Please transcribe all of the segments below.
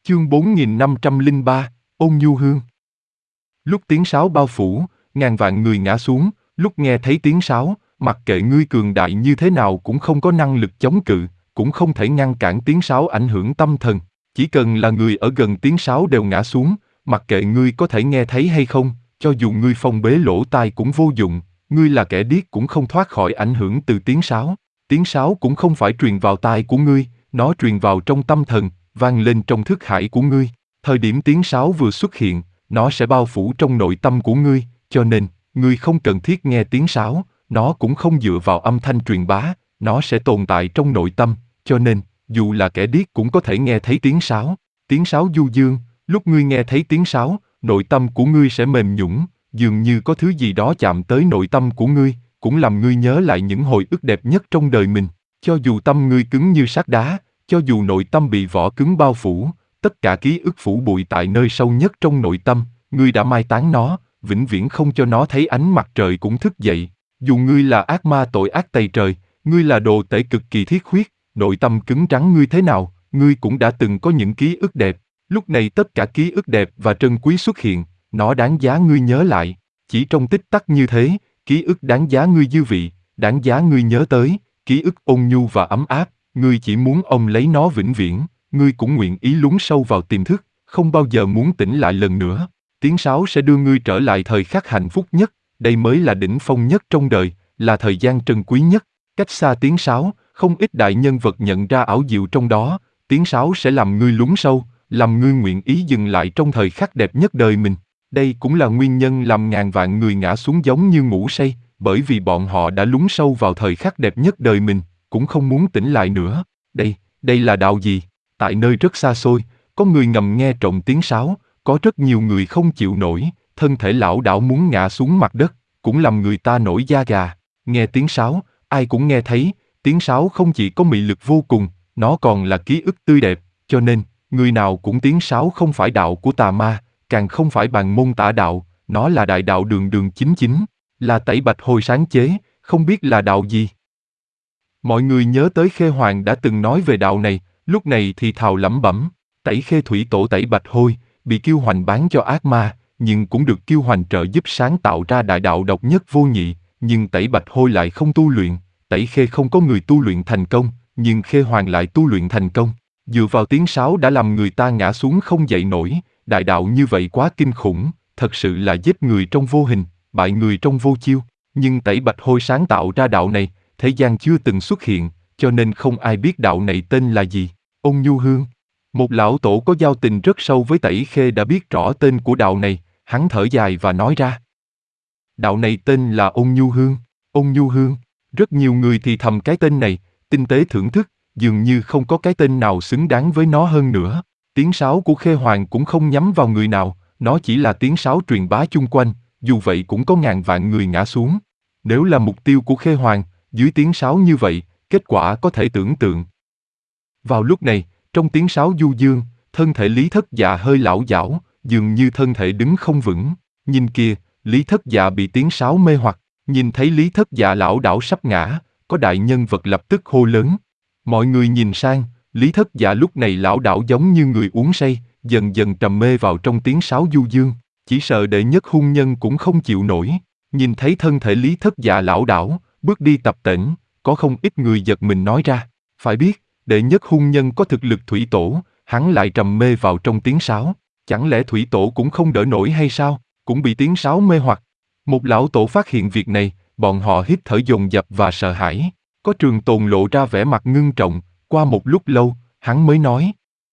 Chương 4503, Ôn Nhu Hương. Lúc tiếng sáo bao phủ, ngàn vạn người ngã xuống, lúc nghe thấy tiếng sáo, mặc kệ ngươi cường đại như thế nào cũng không có năng lực chống cự, cũng không thể ngăn cản tiếng sáo ảnh hưởng tâm thần. Chỉ cần là người ở gần tiếng sáo đều ngã xuống, mặc kệ ngươi có thể nghe thấy hay không, cho dù ngươi phong bế lỗ tai cũng vô dụng, ngươi là kẻ điếc cũng không thoát khỏi ảnh hưởng từ tiếng sáo. Tiếng sáo cũng không phải truyền vào tai của ngươi, nó truyền vào trong tâm thần, vang lên trong thức hải của ngươi. Thời điểm tiếng sáo vừa xuất hiện, nó sẽ bao phủ trong nội tâm của ngươi, cho nên, ngươi không cần thiết nghe tiếng sáo, nó cũng không dựa vào âm thanh truyền bá, nó sẽ tồn tại trong nội tâm, cho nên, dù là kẻ điếc cũng có thể nghe thấy tiếng sáo. Tiếng sáo du dương, lúc ngươi nghe thấy tiếng sáo, nội tâm của ngươi sẽ mềm nhũn, dường như có thứ gì đó chạm tới nội tâm của ngươi, cũng làm ngươi nhớ lại những hồi ức đẹp nhất trong đời mình. Cho dù tâm ngươi cứng như sắt đá, cho dù nội tâm bị vỏ cứng bao phủ, tất cả ký ức phủ bụi tại nơi sâu nhất trong nội tâm, ngươi đã mai táng nó, vĩnh viễn không cho nó thấy ánh mặt trời cũng thức dậy. Dù ngươi là ác ma tội ác tày trời, ngươi là đồ tể cực kỳ thiết huyết, nội tâm cứng rắn ngươi thế nào, ngươi cũng đã từng có những ký ức đẹp. Lúc này tất cả ký ức đẹp và trân quý xuất hiện, nó đáng giá ngươi nhớ lại. Chỉ trong tích tắc như thế, ký ức đáng giá ngươi dư vị, đáng giá ngươi nhớ tới, ký ức ôn nhu và ấm áp, ngươi chỉ muốn ôm lấy nó vĩnh viễn, ngươi cũng nguyện ý lún sâu vào tiềm thức, không bao giờ muốn tỉnh lại lần nữa. Tiếng sáo sẽ đưa ngươi trở lại thời khắc hạnh phúc nhất, đây mới là đỉnh phong nhất trong đời, là thời gian trân quý nhất. Cách xa tiếng sáo, không ít đại nhân vật nhận ra ảo diệu trong đó, tiếng sáo sẽ làm ngươi lún sâu, làm ngươi nguyện ý dừng lại trong thời khắc đẹp nhất đời mình. Đây cũng là nguyên nhân làm ngàn vạn người ngã xuống giống như ngủ say, bởi vì bọn họ đã lún sâu vào thời khắc đẹp nhất đời mình, cũng không muốn tỉnh lại nữa. Đây là đạo gì? Tại nơi rất xa xôi, có người ngầm nghe trộm tiếng sáo, có rất nhiều người không chịu nổi, thân thể lảo đảo muốn ngã xuống mặt đất, cũng làm người ta nổi da gà. Nghe tiếng sáo, ai cũng nghe thấy, tiếng sáo không chỉ có mị lực vô cùng, nó còn là ký ức tươi đẹp, cho nên, người nào cũng tiếng sáo không phải đạo của tà ma, càng không phải bàn môn tả đạo, nó là đại đạo đường đường chính chính, là Tẩy Bạch Hồi sáng chế, không biết là đạo gì. Mọi người nhớ tới Khê Hoàng đã từng nói về đạo này, lúc này thì thào lẩm bẩm, Tẩy Khê thủy tổ Tẩy Bạch Hôi, bị Kiêu Hoành bán cho ác ma, nhưng cũng được Kiêu Hoành trợ giúp sáng tạo ra đại đạo độc nhất vô nhị, nhưng Tẩy Bạch Hôi lại không tu luyện, Tẩy Khê không có người tu luyện thành công, nhưng Khê Hoàng lại tu luyện thành công. Dựa vào tiếng sáo đã làm người ta ngã xuống không dậy nổi, đại đạo như vậy quá kinh khủng, thật sự là giết người trong vô hình, bại người trong vô chiêu. Nhưng Tẩy Bạch Hôi sáng tạo ra đạo này, thế gian chưa từng xuất hiện, cho nên không ai biết đạo này tên là gì. Ôn Nhu Hương. Một lão tổ có giao tình rất sâu với Tẩy Khê đã biết rõ tên của đạo này, hắn thở dài và nói ra. Đạo này tên là Ôn Nhu Hương. Ôn Nhu Hương. Rất nhiều người thì thầm cái tên này, tinh tế thưởng thức, dường như không có cái tên nào xứng đáng với nó hơn nữa. Tiếng sáo của Khê Hoàng cũng không nhắm vào người nào, nó chỉ là tiếng sáo truyền bá chung quanh, dù vậy cũng có ngàn vạn người ngã xuống. Nếu là mục tiêu của Khê Hoàng, dưới tiếng sáo như vậy, kết quả có thể tưởng tượng. Vào lúc này, trong tiếng sáo du dương, thân thể Lý Thất Dạ hơi lảo đảo, dường như thân thể đứng không vững. Nhìn kia, Lý Thất Dạ bị tiếng sáo mê hoặc, nhìn thấy Lý Thất Dạ lảo đảo sắp ngã, có đại nhân vật lập tức hô lớn. Mọi người nhìn sang, Lý Thất Dạ lúc này lảo đảo giống như người uống say, dần dần trầm mê vào trong tiếng sáo du dương, chỉ sợ đệ nhất hung nhân cũng không chịu nổi. Nhìn thấy thân thể Lý Thất Dạ lảo đảo, bước đi tập tễnh, có không ít người giật mình nói ra, phải biết, đệ nhất hung nhân có thực lực thủy tổ, hắn lại trầm mê vào trong tiếng sáo, chẳng lẽ thủy tổ cũng không đỡ nổi hay sao, cũng bị tiếng sáo mê hoặc. Một lão tổ phát hiện việc này, bọn họ hít thở dồn dập và sợ hãi. Có Trường Tồn lộ ra vẻ mặt ngưng trọng, qua một lúc lâu, hắn mới nói.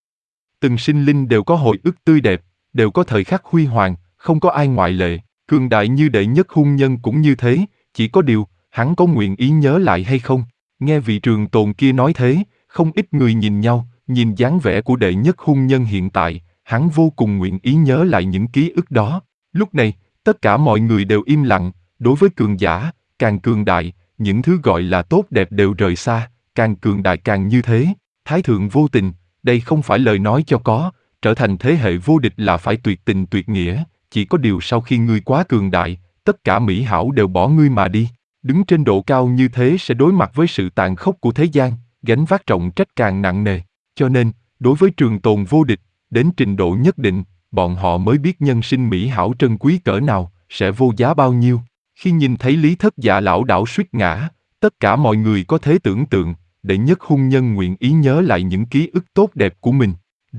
Từng sinh linh đều có hồi ức tươi đẹp, đều có thời khắc huy hoàng, không có ai ngoại lệ, cường đại như đệ nhất hung nhân cũng như thế, chỉ có điều, hắn có nguyện ý nhớ lại hay không? Nghe vị Trường Tồn kia nói thế, không ít người nhìn nhau, nhìn dáng vẻ của đệ nhất hung nhân hiện tại, hắn vô cùng nguyện ý nhớ lại những ký ức đó. Lúc này, tất cả mọi người đều im lặng, đối với cường giả, càng cường đại, những thứ gọi là tốt đẹp đều rời xa, càng cường đại càng như thế. Thái thượng vô tình, đây không phải lời nói cho có, trở thành thế hệ vô địch là phải tuyệt tình tuyệt nghĩa, chỉ có điều sau khi ngươi quá cường đại, tất cả mỹ hảo đều bỏ ngươi mà đi. Đứng trên độ cao như thế sẽ đối mặt với sự tàn khốc của thế gian, gánh vác trọng trách càng nặng nề. Cho nên, đối với Trường Tồn vô địch, đến trình độ nhất định, bọn họ mới biết nhân sinh mỹ hảo trân quý cỡ nào, sẽ vô giá bao nhiêu. Khi nhìn thấy Lý Thất Dạ lảo đảo suýt ngã, tất cả mọi người có thể tưởng tượng, đệ nhất hôn nhân nguyện ý nhớ lại những ký ức tốt đẹp của mình.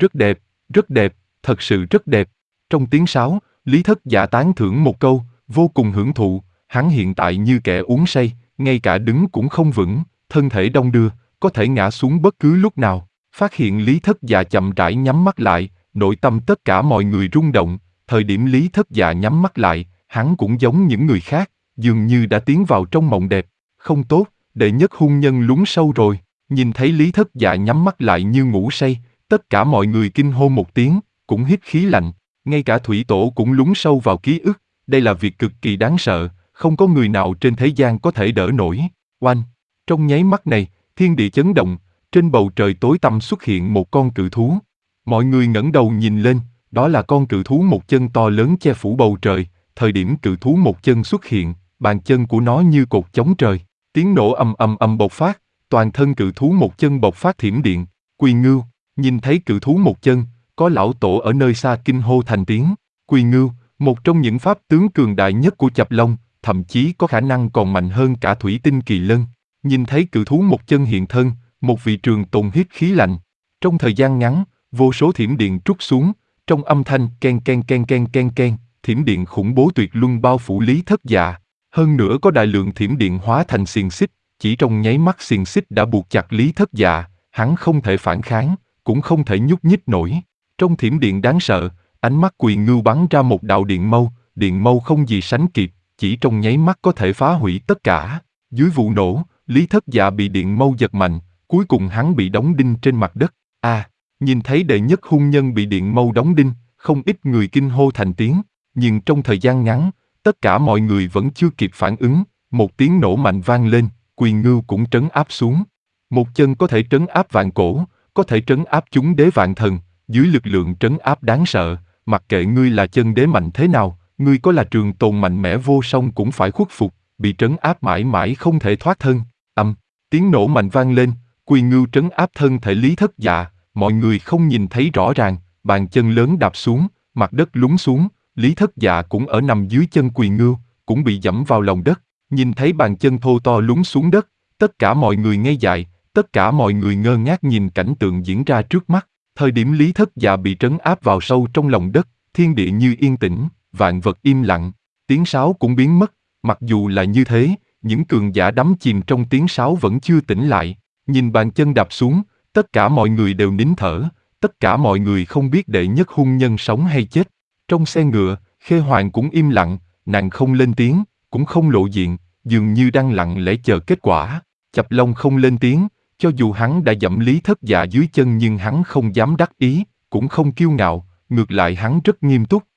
Rất đẹp, thật sự rất đẹp. Trong tiếng sáo, Lý Thất Dạ tán thưởng một câu, vô cùng hưởng thụ, hắn hiện tại như kẻ uống say, ngay cả đứng cũng không vững, thân thể đong đưa, có thể ngã xuống bất cứ lúc nào. Phát hiện Lý Thất Dạ chậm rãi nhắm mắt lại, nội tâm tất cả mọi người rung động, thời điểm Lý Thất Dạ nhắm mắt lại, hắn cũng giống những người khác, dường như đã tiến vào trong mộng đẹp. Không tốt, đệ nhất hôn nhân lún sâu rồi. Nhìn thấy Lý Thất Dạ nhắm mắt lại như ngủ say, tất cả mọi người kinh hô một tiếng, cũng hít khí lạnh. Ngay cả Thủy Tổ cũng lún sâu vào ký ức, đây là việc cực kỳ đáng sợ, không có người nào trên thế gian có thể đỡ nổi. Oanh! Trong nháy mắt này, thiên địa chấn động, trên bầu trời tối tăm xuất hiện một con cự thú. Mọi người ngẩng đầu nhìn lên, đó là con cự thú một chân to lớn che phủ bầu trời. Thời điểm cự thú một chân xuất hiện, bàn chân của nó như cột chống trời. Tiếng nổ ầm ầm ầm bộc phát, toàn thân cự thú một chân bộc phát thiểm điện. Quỳ Ngưu, nhìn thấy cự thú một chân, có lão tổ ở nơi xa kinh hô thành tiếng. Quỳ Ngưu, một trong những pháp tướng cường đại nhất của Chập Long, thậm chí có khả năng còn mạnh hơn cả Thủy Tinh Kỳ Lân. Nhìn thấy cự thú một chân hiện thân, một vị trường tồn hít khí lạnh. Trong thời gian ngắn, vô số thiểm điện trút xuống, trong âm thanh ken ken ken ken ken ken, thiểm điện khủng bố tuyệt luân bao phủ Lý Thất Dạ. Hơn nữa có đại lượng thiểm điện hóa thành xiềng xích, chỉ trong nháy mắt xiềng xích đã buộc chặt Lý Thất Dạ, hắn không thể phản kháng, cũng không thể nhúc nhích nổi. Trong thiểm điện đáng sợ, ánh mắt Quỳ Ngưu bắn ra một đạo điện mâu không gì sánh kịp, chỉ trong nháy mắt có thể phá hủy tất cả. Dưới vụ nổ, Lý Thất Dạ bị điện mâu giật mạnh, cuối cùng hắn bị đóng đinh trên mặt đất. Nhìn thấy đệ nhất hôn nhân bị điện mâu đóng đinh, không ít người kinh hô thành tiếng, nhưng trong thời gian ngắn, tất cả mọi người vẫn chưa kịp phản ứng, một tiếng nổ mạnh vang lên, Quỳ Ngưu cũng trấn áp xuống. Một chân có thể trấn áp vạn cổ, có thể trấn áp chúng đế vạn thần, dưới lực lượng trấn áp đáng sợ, mặc kệ ngươi là chân đế mạnh thế nào, ngươi có là trường tồn mạnh mẽ vô song cũng phải khuất phục, bị trấn áp mãi mãi không thể thoát thân. Tiếng nổ mạnh vang lên, Quỳ Ngưu trấn áp thân thể Lý Thất Dạ, mọi người không nhìn thấy rõ ràng, bàn chân lớn đạp xuống, mặt đất lún xuống, Lý Thất Dạ cũng ở nằm dưới chân Quỳ Ngưu, cũng bị dẫm vào lòng đất. Nhìn thấy bàn chân thô to lún xuống đất, tất cả mọi người ngây dại, tất cả mọi người ngơ ngác nhìn cảnh tượng diễn ra trước mắt. Thời điểm Lý Thất Dạ bị trấn áp vào sâu trong lòng đất, thiên địa như yên tĩnh, vạn vật im lặng, tiếng sáo cũng biến mất. Mặc dù là như thế, những cường giả đắm chìm trong tiếng sáo vẫn chưa tỉnh lại. Nhìn bàn chân đạp xuống, tất cả mọi người đều nín thở, tất cả mọi người không biết đệ nhất hôn nhân sống hay chết. Trong xe ngựa, Khê Hoàng cũng im lặng, nàng không lên tiếng, cũng không lộ diện, dường như đang lặng lẽ chờ kết quả. Chập Long không lên tiếng, cho dù hắn đã dẫm Lý Thất Dạ dưới chân nhưng hắn không dám đắc ý, cũng không kiêu ngạo, ngược lại hắn rất nghiêm túc,